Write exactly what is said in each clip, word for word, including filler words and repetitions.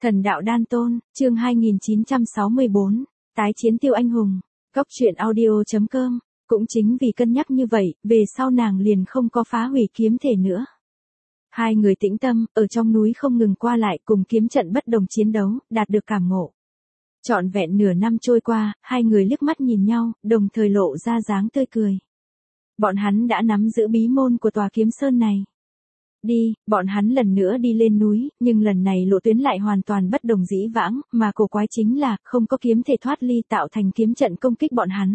Thần đạo đan tôn, chương hai nghìn chín trăm sáu mươi bốn, tái chiến Tiêu Anh Hùng, Cốc truyện audio.com, cũng chính vì cân nhắc như vậy, về sau nàng liền không có phá hủy kiếm thể nữa. Hai người tĩnh tâm, ở trong núi không ngừng qua lại cùng kiếm trận bất đồng chiến đấu, đạt được cảm ngộ. Trọn vẹn nửa năm trôi qua, hai người liếc mắt nhìn nhau, đồng thời lộ ra dáng tươi cười. Bọn hắn đã nắm giữ bí môn của tòa kiếm sơn này. Đi, bọn hắn lần nữa đi lên núi, nhưng lần này lộ tuyến lại hoàn toàn bất đồng dĩ vãng, mà cổ quái chính là, không có kiếm thể thoát ly tạo thành kiếm trận công kích bọn hắn.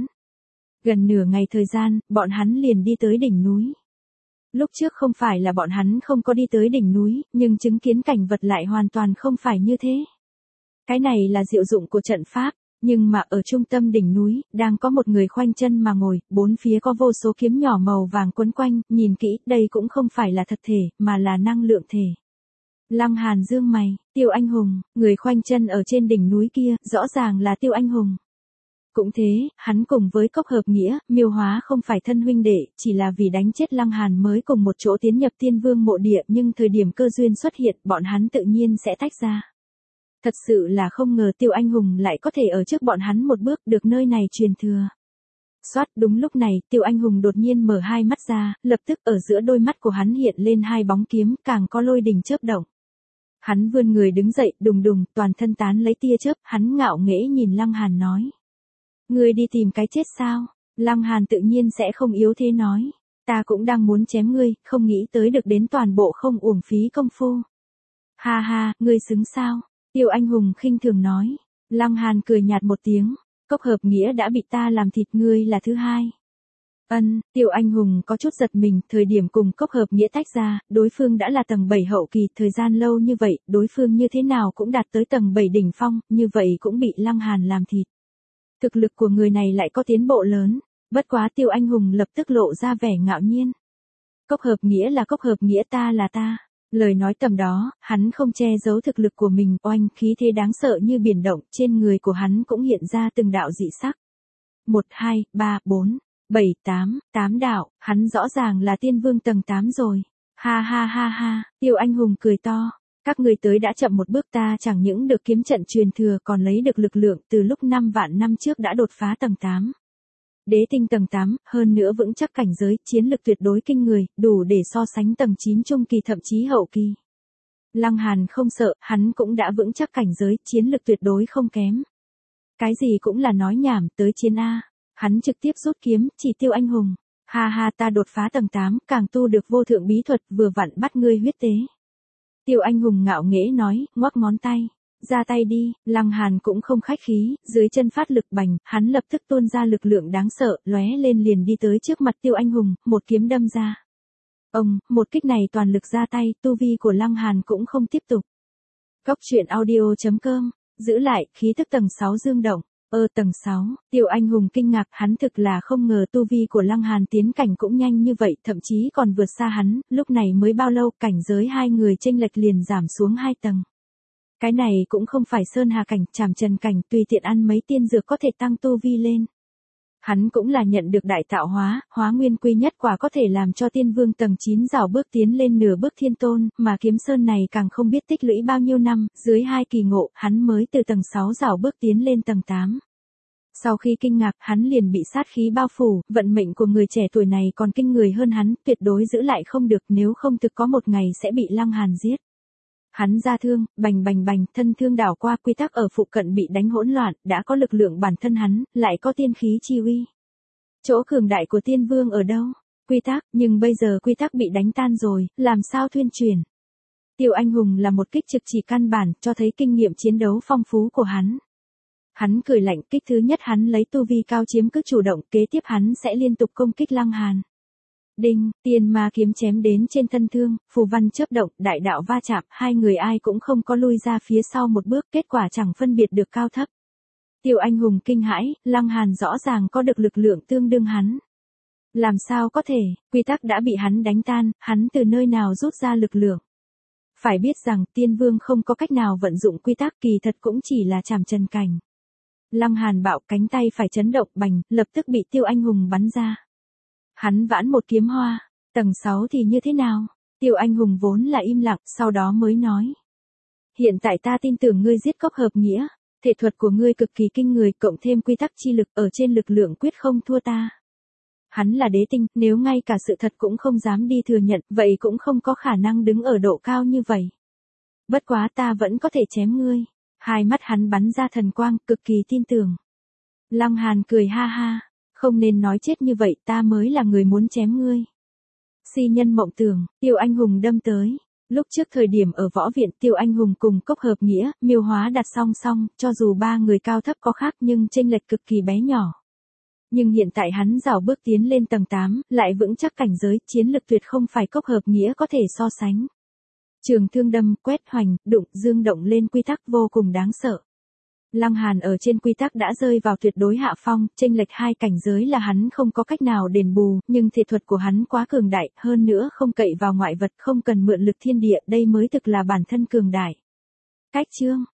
Gần nửa ngày thời gian, bọn hắn liền đi tới đỉnh núi. Lúc trước không phải là bọn hắn không có đi tới đỉnh núi, nhưng chứng kiến cảnh vật lại hoàn toàn không phải như thế. Cái này là diệu dụng của trận pháp. Nhưng mà ở trung tâm đỉnh núi, đang có một người khoanh chân mà ngồi, bốn phía có vô số kiếm nhỏ màu vàng quấn quanh, nhìn kỹ, đây cũng không phải là thật thể, mà là năng lượng thể. Lăng Hàn dương mày, Tiêu Anh Hùng, người khoanh chân ở trên đỉnh núi kia, rõ ràng là Tiêu Anh Hùng. Cũng thế, hắn cùng với Cốc Hợp Nghĩa, Miêu Hóa không phải thân huynh đệ, chỉ là vì đánh chết Lăng Hàn mới cùng một chỗ tiến nhập Tiên Vương mộ địa, nhưng thời điểm cơ duyên xuất hiện, bọn hắn tự nhiên sẽ tách ra. Thật sự là không ngờ Tiêu Anh Hùng lại có thể ở trước bọn hắn một bước được nơi này truyền thừa. Xoát, đúng lúc này, Tiêu Anh Hùng đột nhiên mở hai mắt ra, lập tức ở giữa đôi mắt của hắn hiện lên hai bóng kiếm, càng có lôi đình chớp động. Hắn vươn người đứng dậy, đùng đùng, toàn thân tán lấy tia chớp, hắn ngạo nghễ nhìn Lăng Hàn nói. Ngươi đi tìm cái chết sao? Lăng Hàn tự nhiên sẽ không yếu thế nói. Ta cũng đang muốn chém ngươi, không nghĩ tới được đến toàn bộ không uổng phí công phu. Ha ha, ngươi xứng sao? Tiêu Anh Hùng khinh thường nói. Lăng Hàn cười nhạt một tiếng. Cốc Hợp Nghĩa đã bị ta làm thịt, ngươi là thứ hai. Ân, Tiêu Anh Hùng có chút giật mình, thời điểm cùng Cốc Hợp Nghĩa tách ra, đối phương đã là tầng bảy hậu kỳ, thời gian lâu như vậy, đối phương như thế nào cũng đạt tới tầng bảy đỉnh phong, như vậy cũng bị Lăng Hàn làm thịt. Thực lực của người này lại có tiến bộ lớn, bất quá Tiêu Anh Hùng lập tức lộ ra vẻ ngạo nhiên. Cốc Hợp Nghĩa là Cốc Hợp Nghĩa, ta là ta. Lời nói tầm đó, hắn không che giấu thực lực của mình, oanh khí thế đáng sợ như biển động, trên người của hắn cũng hiện ra từng đạo dị sắc. một, hai, ba, bốn, bảy, tám, tám đạo, hắn rõ ràng là tiên vương tầng tám rồi. Ha ha ha ha, Tiêu Anh Hùng cười to. Các người tới đã chậm một bước, ta chẳng những được kiếm trận truyền thừa còn lấy được lực lượng từ lúc năm vạn năm trước đã đột phá tầng tám. Đế tinh tầng tám, hơn nữa vững chắc cảnh giới, chiến lực tuyệt đối kinh người, đủ để so sánh tầng chín trung kỳ thậm chí hậu kỳ. Lăng Hàn không sợ, hắn cũng đã vững chắc cảnh giới, chiến lực tuyệt đối không kém. Cái gì cũng là nói nhảm, tới chiến A. Hắn trực tiếp rút kiếm, chỉ Tiêu Anh Hùng. Ha ha, ta đột phá tầng tám, càng tu được vô thượng bí thuật, vừa vặn bắt ngươi huyết tế. Tiêu Anh Hùng ngạo nghễ nói, ngoắc ngón tay. Ra tay đi, Lăng Hàn cũng không khách khí, dưới chân phát lực bành, hắn lập tức tuôn ra lực lượng đáng sợ, lóe lên liền đi tới trước mặt Tiêu Anh Hùng, một kiếm đâm ra. Ông, một kích này toàn lực ra tay, tu vi của Lăng Hàn cũng không tiếp tục. Cốc truyện audio.com, giữ lại, khí tức tầng sáu dương động. Ơ tầng sáu, Tiêu Anh Hùng kinh ngạc, hắn thực là không ngờ tu vi của Lăng Hàn tiến cảnh cũng nhanh như vậy, thậm chí còn vượt xa hắn, lúc này mới bao lâu, cảnh giới hai người chênh lệch liền giảm xuống hai tầng. Cái này cũng không phải sơn hà cảnh, trảm trần cảnh, tùy tiện ăn mấy tiên dược có thể tăng tu vi lên. Hắn cũng là nhận được đại tạo hóa, hóa nguyên quy nhất quả có thể làm cho tiên vương tầng chín rảo bước tiến lên nửa bước thiên tôn, mà kiếm sơn này càng không biết tích lũy bao nhiêu năm, dưới hai kỳ ngộ, hắn mới từ tầng sáu rảo bước tiến lên tầng tám. Sau khi kinh ngạc, hắn liền bị sát khí bao phủ, vận mệnh của người trẻ tuổi này còn kinh người hơn hắn, tuyệt đối giữ lại không được, nếu không thực có một ngày sẽ bị Lăng Hàn giết. Hắn ra thương, bành bành bành, thân thương đảo qua, quy tắc ở phụ cận bị đánh hỗn loạn, đã có lực lượng bản thân hắn, lại có tiên khí chi uy. Chỗ cường đại của tiên vương ở đâu? Quy tắc, nhưng bây giờ quy tắc bị đánh tan rồi, làm sao thuyên truyền? Tiêu Anh Hùng là một kích trực chỉ căn bản, cho thấy kinh nghiệm chiến đấu phong phú của hắn. Hắn cười lạnh, kích thứ nhất hắn lấy tu vi cao chiếm cứ chủ động, kế tiếp hắn sẽ liên tục công kích Lăng Hàn. Đinh, tiên ma kiếm chém đến trên thân thương, phù văn chớp động, đại đạo va chạm, hai người ai cũng không có lui ra phía sau một bước, kết quả chẳng phân biệt được cao thấp. Tiêu Anh Hùng kinh hãi, Lăng Hàn rõ ràng có được lực lượng tương đương hắn. Làm sao có thể, quy tắc đã bị hắn đánh tan, hắn từ nơi nào rút ra lực lượng. Phải biết rằng tiên vương không có cách nào vận dụng quy tắc, kỳ thật cũng chỉ là trảm trần cảnh. Lăng Hàn bạo, cánh tay phải chấn động bành, lập tức bị Tiêu Anh Hùng bắn ra. Hắn vãn một kiếm hoa, tầng sáu thì như thế nào? Tiêu Anh Hùng vốn là im lặng, sau đó mới nói. Hiện tại ta tin tưởng ngươi giết cốc hợp nghĩa, thể thuật của ngươi cực kỳ kinh người, cộng thêm quy tắc chi lực ở trên lực lượng quyết không thua ta. Hắn là đế tinh, nếu ngay cả sự thật cũng không dám đi thừa nhận, vậy cũng không có khả năng đứng ở độ cao như vậy. Bất quá ta vẫn có thể chém ngươi. Hai mắt hắn bắn ra thần quang, cực kỳ tin tưởng. Lăng Hàn cười ha ha, không nên nói chết như vậy, ta mới là người muốn chém ngươi. Si nhân mộng tưởng, Tiêu Anh Hùng đâm tới. Lúc trước thời điểm ở võ viện, Tiêu Anh Hùng cùng Cốc Hợp Nghĩa, Miêu Hóa đặt song song, cho dù ba người cao thấp có khác nhưng chênh lệch cực kỳ bé nhỏ. Nhưng hiện tại hắn rảo bước tiến lên tầng tám, lại vững chắc cảnh giới, chiến lực tuyệt không phải Cốc Hợp Nghĩa có thể so sánh. Trường thương đâm, quét hoành, đụng, dương động lên quy tắc vô cùng đáng sợ. Lăng Hàn ở trên quy tắc đã rơi vào tuyệt đối hạ phong, chênh lệch hai cảnh giới là hắn không có cách nào đền bù, nhưng thể thuật của hắn quá cường đại, hơn nữa không cậy vào ngoại vật, không cần mượn lực thiên địa, đây mới thực là bản thân cường đại. Cách chương